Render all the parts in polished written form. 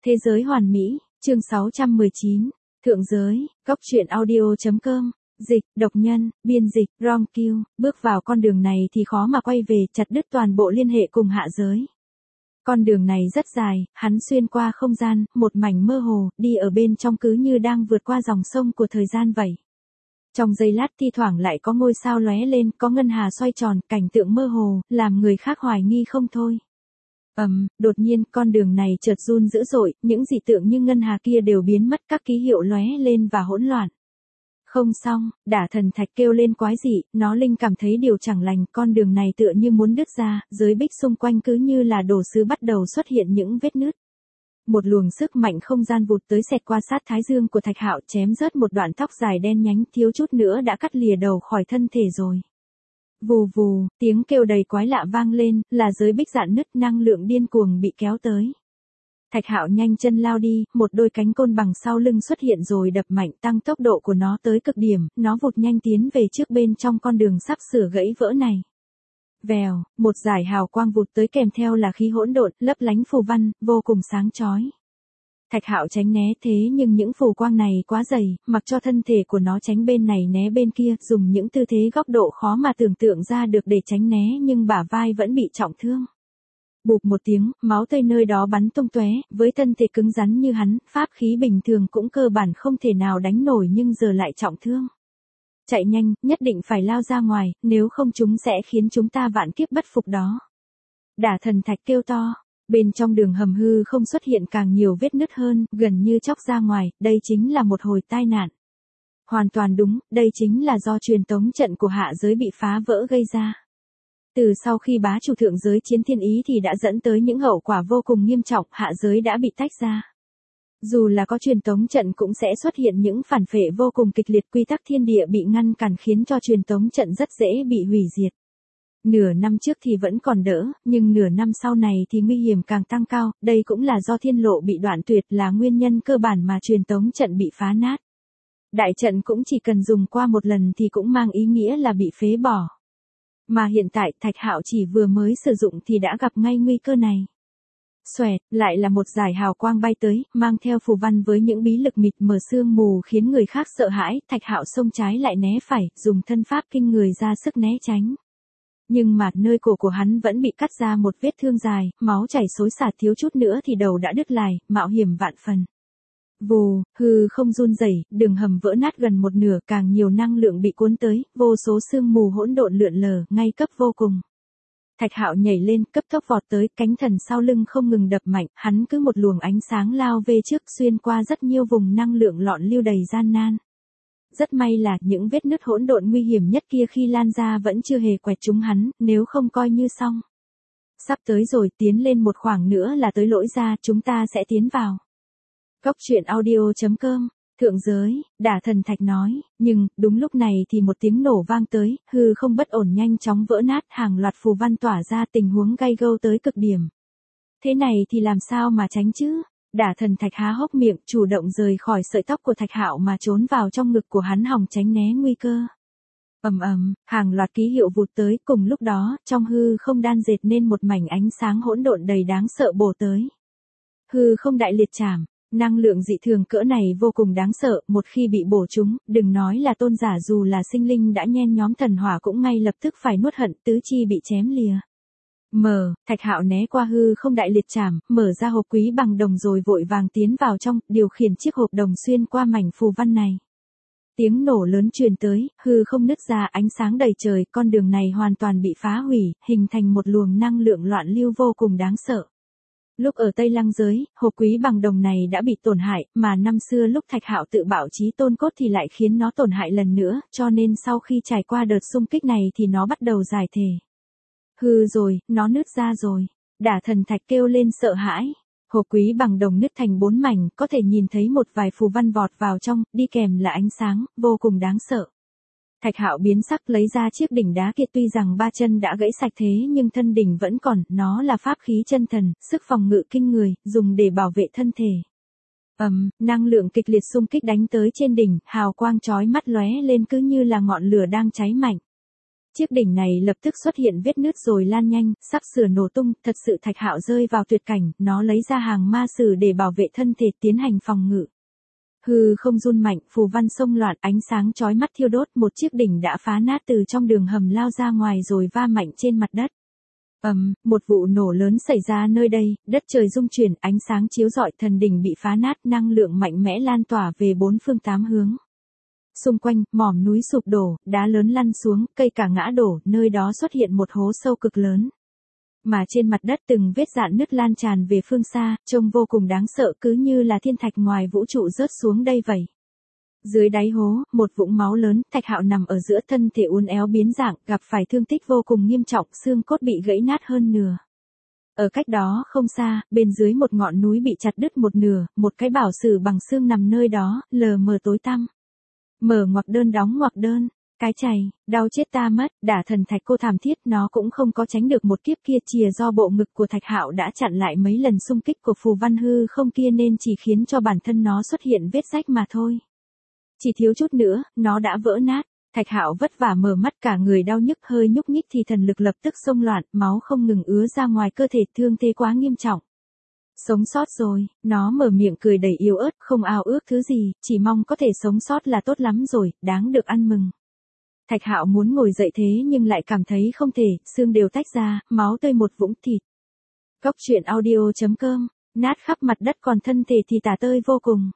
Thế giới hoàn mỹ, chương 619, Thượng giới, góc truyện audio.com, dịch, độc nhân, biên dịch, Ron Q, bước vào con đường này thì khó mà quay về, chặt đứt toàn bộ liên hệ cùng hạ giới. Con đường này rất dài, hắn xuyên qua không gian, một mảnh mơ hồ, đi ở bên trong cứ như đang vượt qua dòng sông của thời gian vậy. Trong giây lát thi thoảng lại có ngôi sao lóe lên, có ngân hà xoay tròn, cảnh tượng mơ hồ, làm người khác hoài nghi không thôi. Đột nhiên con đường này chợt run dữ dội, những dị tượng như ngân hà kia đều biến mất, các ký hiệu lóe lên và hỗn loạn. Không xong, Đả Thần Thạch kêu lên quái dị, nó linh cảm thấy điều chẳng lành, con đường này tựa như muốn đứt ra, giới bích xung quanh cứ như là đồ sứ bắt đầu xuất hiện những vết nứt. Một luồng sức mạnh không gian vụt tới xẹt qua sát thái dương của Thạch Hạo, chém rớt một đoạn tóc dài đen nhánh, thiếu chút nữa đã cắt lìa đầu khỏi thân thể rồi. Vù vù, tiếng kêu đầy quái lạ vang lên, là giới bích rạn nứt, năng lượng điên cuồng bị kéo tới. Thạch Hạo nhanh chân lao đi, một đôi cánh côn bằng sau lưng xuất hiện rồi đập mạnh, tăng tốc độ của nó tới cực điểm, nó vụt nhanh tiến về trước bên trong con đường sắp sửa gãy vỡ này. Vèo, một dải hào quang vụt tới kèm theo là khí hỗn độn, lấp lánh phù văn, vô cùng sáng chói. Thạch Hạo tránh né, thế nhưng những phù quang này quá dày, mặc cho thân thể của nó tránh bên này né bên kia, dùng những tư thế góc độ khó mà tưởng tượng ra được để tránh né, nhưng bả vai vẫn bị trọng thương. Bụp một tiếng, máu tươi nơi đó bắn tung tóe, với thân thể cứng rắn như hắn, pháp khí bình thường cũng cơ bản không thể nào đánh nổi, nhưng giờ lại trọng thương. Chạy nhanh, nhất định phải lao ra ngoài, nếu không chúng sẽ khiến chúng ta vạn kiếp bất phục đó. Đả Thần Thạch kêu to. Bên trong đường hầm hư không xuất hiện càng nhiều vết nứt hơn, gần như chóc ra ngoài, đây chính là một hồi tai nạn. Hoàn toàn đúng, đây chính là do truyền tống trận của hạ giới bị phá vỡ gây ra. Từ sau khi bá chủ thượng giới chiến thiên ý thì đã dẫn tới những hậu quả vô cùng nghiêm trọng, hạ giới đã bị tách ra. Dù là có truyền tống trận cũng sẽ xuất hiện những phản phệ vô cùng kịch liệt, quy tắc thiên địa bị ngăn cản khiến cho truyền tống trận rất dễ bị hủy diệt. Nửa năm trước thì vẫn còn đỡ, nhưng nửa năm sau này thì nguy hiểm càng tăng cao, đây cũng là do thiên lộ bị đoạn tuyệt là nguyên nhân cơ bản mà truyền tống trận bị phá nát. Đại trận cũng chỉ cần dùng qua một lần thì cũng mang ý nghĩa là bị phế bỏ. Mà hiện tại Thạch Hạo chỉ vừa mới sử dụng thì đã gặp ngay nguy cơ này. Xoẹt, lại là một dải hào quang bay tới, mang theo phù văn với những bí lực mịt mờ sương mù khiến người khác sợ hãi, Thạch Hạo xông trái lại né phải, dùng thân pháp kinh người ra sức né tránh. Nhưng mà nơi cổ của hắn vẫn bị cắt ra một vết thương dài, máu chảy xối xả, thiếu chút nữa thì đầu đã đứt lìa, mạo hiểm vạn phần. Vù, hư không run rẩy, đường hầm vỡ nát gần một nửa, càng nhiều năng lượng bị cuốn tới, vô số sương mù hỗn độn lượn lờ, ngay cấp vô cùng. Thạch Hạo nhảy lên, cấp tốc vọt tới, cánh thần sau lưng không ngừng đập mạnh, hắn cứ một luồng ánh sáng lao về trước, xuyên qua rất nhiều vùng năng lượng lọn lưu đầy gian nan. Rất may là những vết nứt hỗn độn nguy hiểm nhất kia khi lan ra vẫn chưa hề quẹt trúng hắn, nếu không coi như xong. Sắp tới rồi, tiến lên một khoảng nữa là tới lỗi ra, chúng ta sẽ tiến vào. Góc truyện audio.com, Thượng giới, Đả Thần Thạch nói, nhưng, đúng lúc này thì một tiếng nổ vang tới, hư không bất ổn nhanh chóng vỡ nát, hàng loạt phù văn tỏa ra, tình huống gay gâu tới cực điểm. Thế này thì làm sao mà tránh chứ? Đả Thần Thạch há hốc miệng, chủ động rời khỏi sợi tóc của Thạch Hạo mà trốn vào trong ngực của hắn, hòng tránh né nguy cơ. Hàng loạt ký hiệu vụt tới, cùng lúc đó, trong hư không đan dệt nên một mảnh ánh sáng hỗn độn đầy đáng sợ bổ tới. Hư không đại liệt trảm, năng lượng dị thường cỡ này vô cùng đáng sợ, một khi bị bổ trúng, đừng nói là tôn giả, dù là sinh linh đã nhen nhóm thần hỏa cũng ngay lập tức phải nuốt hận, tứ chi bị chém lìa. Thạch Hạo né qua hư không đại liệt trảm, mở ra hộp quý bằng đồng rồi vội vàng tiến vào trong, điều khiển chiếc hộp đồng xuyên qua mảnh phù văn này. Tiếng nổ lớn truyền tới, hư không nứt ra, ánh sáng đầy trời, con đường này hoàn toàn bị phá hủy, hình thành một luồng năng lượng loạn lưu vô cùng đáng sợ. Lúc ở Tây Lăng giới, hộp quý bằng đồng này đã bị tổn hại, mà năm xưa lúc Thạch Hạo tự bạo chí tôn cốt thì lại khiến nó tổn hại lần nữa, cho nên sau khi trải qua đợt xung kích này thì nó bắt đầu giải thể. Hư rồi, nó nứt ra rồi. Đả Thần Thạch kêu lên sợ hãi. Hộp quý bằng đồng nứt thành 4 mảnh, có thể nhìn thấy một vài phù văn vọt vào trong, đi kèm là ánh sáng, vô cùng đáng sợ. Thạch Hạo biến sắc lấy ra chiếc đỉnh đá kia, tuy rằng ba chân đã gãy sạch thế nhưng thân đỉnh vẫn còn, nó là pháp khí chân thần, sức phòng ngự kinh người, dùng để bảo vệ thân thể. Năng lượng kịch liệt xung kích đánh tới trên đỉnh, hào quang chói mắt lóe lên cứ như là ngọn lửa đang cháy mạnh. Chiếc đỉnh này lập tức xuất hiện vết nứt rồi lan nhanh, sắp sửa nổ tung, thật sự Thạch Hạo rơi vào tuyệt cảnh, nó lấy ra hàng ma sử để bảo vệ thân thể tiến hành phòng ngự. Hư không run mạnh, phù văn xông loạn, ánh sáng chói mắt thiêu đốt, một chiếc đỉnh đã phá nát từ trong đường hầm lao ra ngoài rồi va mạnh trên mặt đất. Một vụ nổ lớn xảy ra nơi đây, đất trời rung chuyển, ánh sáng chiếu rọi, thần đỉnh bị phá nát, năng lượng mạnh mẽ lan tỏa về bốn phương tám hướng. Xung quanh, mỏm núi sụp đổ, đá lớn lăn xuống, cây cả ngã đổ, nơi đó xuất hiện một hố sâu cực lớn. Mà trên mặt đất từng vết rạn nứt lan tràn về phương xa, trông vô cùng đáng sợ, cứ như là thiên thạch ngoài vũ trụ rớt xuống đây vậy. Dưới đáy hố, một vũng máu lớn, Thạch Hạo nằm ở giữa, thân thể uốn éo biến dạng, gặp phải thương tích vô cùng nghiêm trọng, xương cốt bị gãy nát hơn nửa. Ở cách đó không xa, bên dưới một ngọn núi bị chặt đứt một nửa, một cái bảo sử bằng xương nằm nơi đó, lờ mờ tối tăm. Mở ngoặc đơn đóng ngoặc đơn, cái chày, đau chết ta mất, Đả Thần Thạch cô thảm thiết, nó cũng không có tránh được một kiếp kia, chìa do bộ ngực của Thạch Hạo đã chặn lại mấy lần xung kích của phù văn hư không kia nên chỉ khiến cho bản thân nó xuất hiện vết rách mà thôi. Chỉ thiếu chút nữa, nó đã vỡ nát. Thạch Hạo vất vả mở mắt, cả người đau nhức, hơi nhúc nhích thì thần lực lập tức xông loạn, máu không ngừng ứa ra ngoài cơ thể, thương thế quá nghiêm trọng. Sống sót rồi, nó mở miệng cười đầy yếu ớt, không ao ước thứ gì, chỉ mong có thể sống sót là tốt lắm rồi, đáng được ăn mừng. Thạch Hạo muốn ngồi dậy thế nhưng lại cảm thấy không thể, xương đều tách ra, máu tươi một vũng thịt. Góc truyện audio.com, nát khắp mặt đất còn thân thể thì tả tơi vô cùng.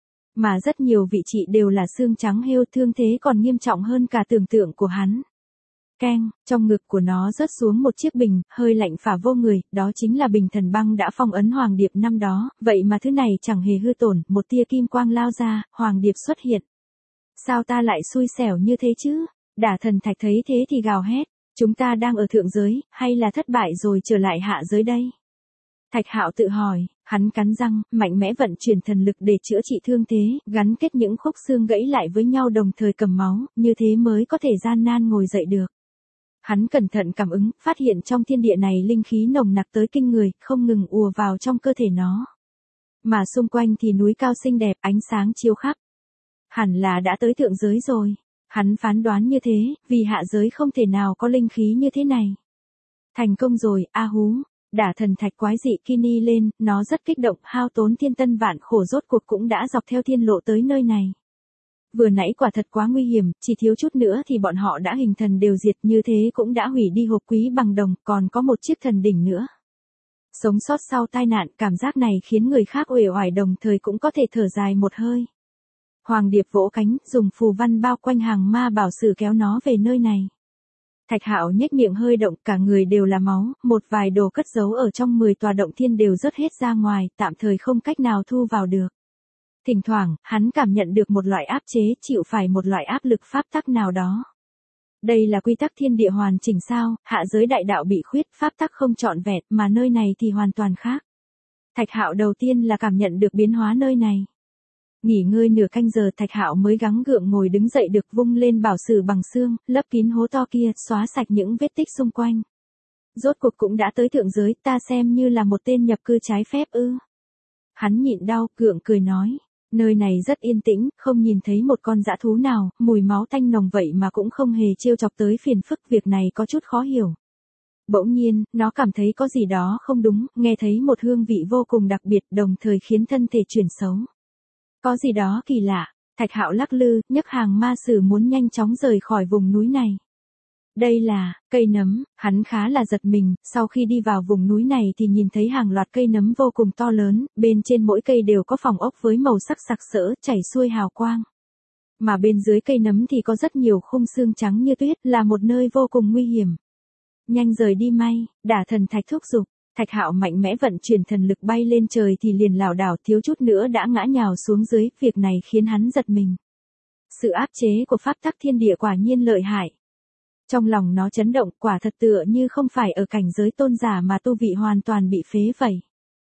Mà rất nhiều vị trí đều là xương trắng heo, thương thế còn nghiêm trọng hơn cả tưởng tượng của hắn. Keng, trong ngực của nó rớt xuống một chiếc bình, hơi lạnh phả vô người, đó chính là bình thần băng đã phong ấn Hoàng Điệp năm đó, vậy mà thứ này chẳng hề hư tổn, một tia kim quang lao ra, Hoàng Điệp xuất hiện. Sao ta lại xui xẻo như thế chứ? Đả Thần Thạch thấy thế thì gào hét, chúng ta đang ở thượng giới, hay là thất bại rồi trở lại hạ giới đây? Thạch Hạo tự hỏi, hắn cắn răng, mạnh mẽ vận chuyển thần lực để chữa trị thương thế, gắn kết những khúc xương gãy lại với nhau đồng thời cầm máu, như thế mới có thể gian nan ngồi dậy được. Hắn cẩn thận cảm ứng, phát hiện trong thiên địa này linh khí nồng nặc tới kinh người, không ngừng ùa vào trong cơ thể nó. Mà xung quanh thì núi cao xinh đẹp, ánh sáng chiếu khắp. Hẳn là đã tới thượng giới rồi. Hắn phán đoán như thế, vì hạ giới không thể nào có linh khí như thế này. Thành công rồi, a hú. Đả Thần Thạch quái dị Kini lên, nó rất kích động, hao tốn thiên tân vạn khổ rốt cuộc cũng đã dọc theo thiên lộ tới nơi này. Vừa nãy quả thật quá nguy hiểm, chỉ thiếu chút nữa thì bọn họ đã hình thần đều diệt, như thế cũng đã hủy đi hộp quý bằng đồng, còn có một chiếc thần đỉnh nữa. Sống sót sau tai nạn, cảm giác này khiến người khác uể oải đồng thời cũng có thể thở dài một hơi. Hoàng Điệp vỗ cánh, dùng phù văn bao quanh hàng ma bảo sử kéo nó về nơi này. Thạch Hạo nhếch miệng hơi động, cả người đều là máu, một vài đồ cất giấu ở trong 10 tòa động thiên đều rớt hết ra ngoài, tạm thời không cách nào thu vào được. Thỉnh thoảng, hắn cảm nhận được một loại áp chế, chịu phải một loại áp lực pháp tắc nào đó. Đây là quy tắc thiên địa hoàn chỉnh sao? Hạ giới đại đạo bị khuyết, pháp tắc không trọn vẹn, mà nơi này thì hoàn toàn khác. Thạch Hạo đầu tiên là cảm nhận được biến hóa nơi này. Nghỉ ngơi nửa canh giờ, Thạch Hạo mới gắng gượng ngồi đứng dậy được, vung lên bảo sử bằng xương, lấp kín hố to kia, xóa sạch những vết tích xung quanh. Rốt cuộc cũng đã tới thượng giới, ta xem như là một tên nhập cư trái phép ư? Hắn nhịn đau, gượng cười nói, nơi này rất yên tĩnh, không nhìn thấy một con dã thú nào, mùi máu tanh nồng vậy mà cũng không hề trêu chọc tới phiền phức, việc này có chút khó hiểu. Bỗng nhiên, nó cảm thấy có gì đó không đúng, nghe thấy một hương vị vô cùng đặc biệt, đồng thời khiến thân thể chuyển xấu. Có gì đó kỳ lạ. Thạch Hạo lắc lư, nhấc hàng ma sử muốn nhanh chóng rời khỏi vùng núi này. Đây là cây nấm, hắn khá là giật mình, sau khi đi vào vùng núi này thì nhìn thấy hàng loạt cây nấm vô cùng to lớn, bên trên mỗi cây đều có phòng ốc với màu sắc sặc sỡ, chảy xuôi hào quang. Mà bên dưới cây nấm thì có rất nhiều khung xương trắng như tuyết, là một nơi vô cùng nguy hiểm. Nhanh rời đi may, Đả Thần Thạch thúc giục. Thạch Hạo mạnh mẽ vận chuyển thần lực bay lên trời thì liền lảo đảo, thiếu chút nữa đã ngã nhào xuống dưới, việc này khiến hắn giật mình. Sự áp chế của pháp tắc thiên địa quả nhiên lợi hại. Trong lòng nó chấn động, quả thật tựa như không phải ở cảnh giới tôn giả mà tu vị hoàn toàn bị phế vậy.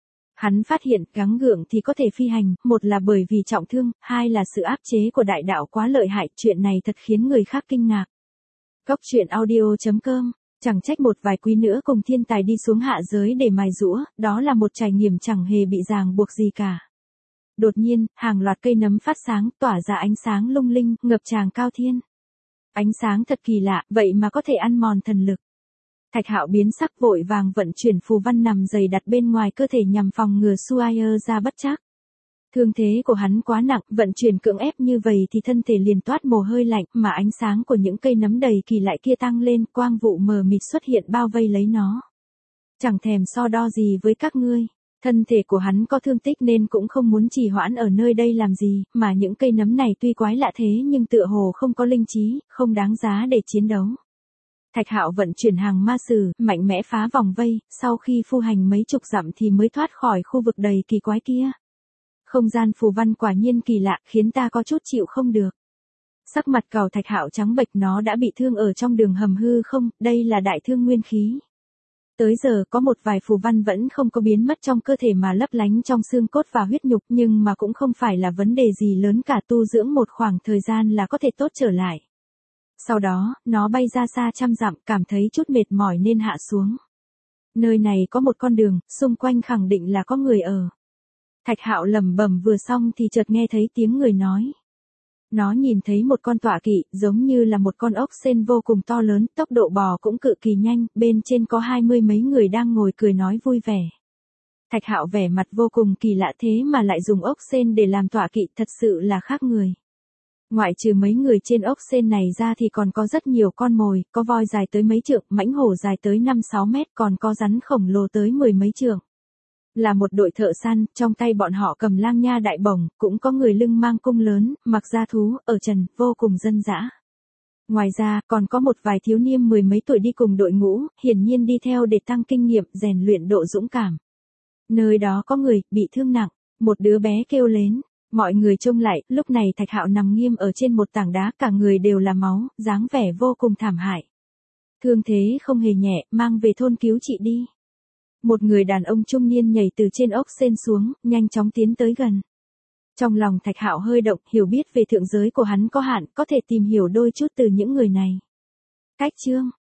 Hắn phát hiện, gắng gượng thì có thể phi hành, một là bởi vì trọng thương, hai là sự áp chế của đại đạo quá lợi hại, chuyện này thật khiến người khác kinh ngạc. Góc truyện audio.com. Chẳng trách một vài quý nữa cùng thiên tài đi xuống hạ giới để mài giũa, đó là một trải nghiệm chẳng hề bị ràng buộc gì cả. Đột nhiên, hàng loạt cây nấm phát sáng, tỏa ra ánh sáng lung linh, ngập tràn cao thiên. Ánh sáng thật kỳ lạ, vậy mà có thể ăn mòn thần lực. Thạch Hạo biến sắc vội vàng vận chuyển phù văn nằm dày đặt bên ngoài cơ thể nhằm phòng ngừa Suaier ra bất trắc. Thương thế của hắn quá nặng, vận chuyển cưỡng ép như vậy thì thân thể liền toát mồ hôi lạnh, mà ánh sáng của những cây nấm đầy kỳ lạ kia tăng lên, quang vụ mờ mịt xuất hiện bao vây lấy nó. Chẳng thèm so đo gì với các ngươi. Thân thể của hắn có thương tích nên cũng không muốn trì hoãn ở nơi đây làm gì, mà những cây nấm này tuy quái lạ thế nhưng tựa hồ không có linh trí, không đáng giá để chiến đấu. Thạch Hạo vận chuyển hàng ma sử, mạnh mẽ phá vòng vây, sau khi phu hành mấy chục dặm thì mới thoát khỏi khu vực đầy kỳ quái kia. Không gian phù văn quả nhiên kỳ lạ, khiến ta có chút chịu không được. Sắc mặt cào Thạch Hạo trắng bệch, nó đã bị thương ở trong đường hầm hư không, đây là đại thương nguyên khí. Tới giờ có một vài phù văn vẫn không có biến mất trong cơ thể mà lấp lánh trong xương cốt và huyết nhục, nhưng mà cũng không phải là vấn đề gì lớn cả, tu dưỡng một khoảng thời gian là có thể tốt trở lại. Sau đó, nó bay ra xa trăm dặm, cảm thấy chút mệt mỏi nên hạ xuống. Nơi này có một con đường, xung quanh khẳng định là có người ở. Thạch Hạo lẩm bẩm vừa xong thì chợt nghe thấy tiếng người nói. Nó nhìn thấy một con tọa kỵ, giống như là một con ốc sên vô cùng to lớn, tốc độ bò cũng cực kỳ nhanh, bên trên có 20 mấy người đang ngồi cười nói vui vẻ. Thạch Hạo vẻ mặt vô cùng kỳ lạ, thế mà lại dùng ốc sên để làm tọa kỵ, thật sự là khác người. Ngoại trừ mấy người trên ốc sên này ra thì còn có rất nhiều con mồi, có voi dài tới mấy trượng, mãnh hổ dài tới 5-6 mét, còn có rắn khổng lồ tới 10 mấy trượng. Là một đội thợ săn, trong tay bọn họ cầm lang nha đại bổng, cũng có người lưng mang cung lớn, mặc da thú, ở trần, vô cùng dân dã. Ngoài ra, còn có một vài thiếu niên 10 mấy tuổi đi cùng đội ngũ, hiển nhiên đi theo để tăng kinh nghiệm, rèn luyện độ dũng cảm. Nơi đó có người, bị thương nặng, một đứa bé kêu lên. Mọi người trông lại, lúc này Thạch Hạo nằm nghiêm ở trên một tảng đá, cả người đều là máu, dáng vẻ vô cùng thảm hại. Thương thế không hề nhẹ, mang về thôn cứu trị đi. Một người đàn ông trung niên nhảy từ trên ốc sên xuống, nhanh chóng tiến tới gần. Trong lòng Thạch Hạo hơi động, hiểu biết về thượng giới của hắn có hạn, có thể tìm hiểu đôi chút từ những người này. Cách chương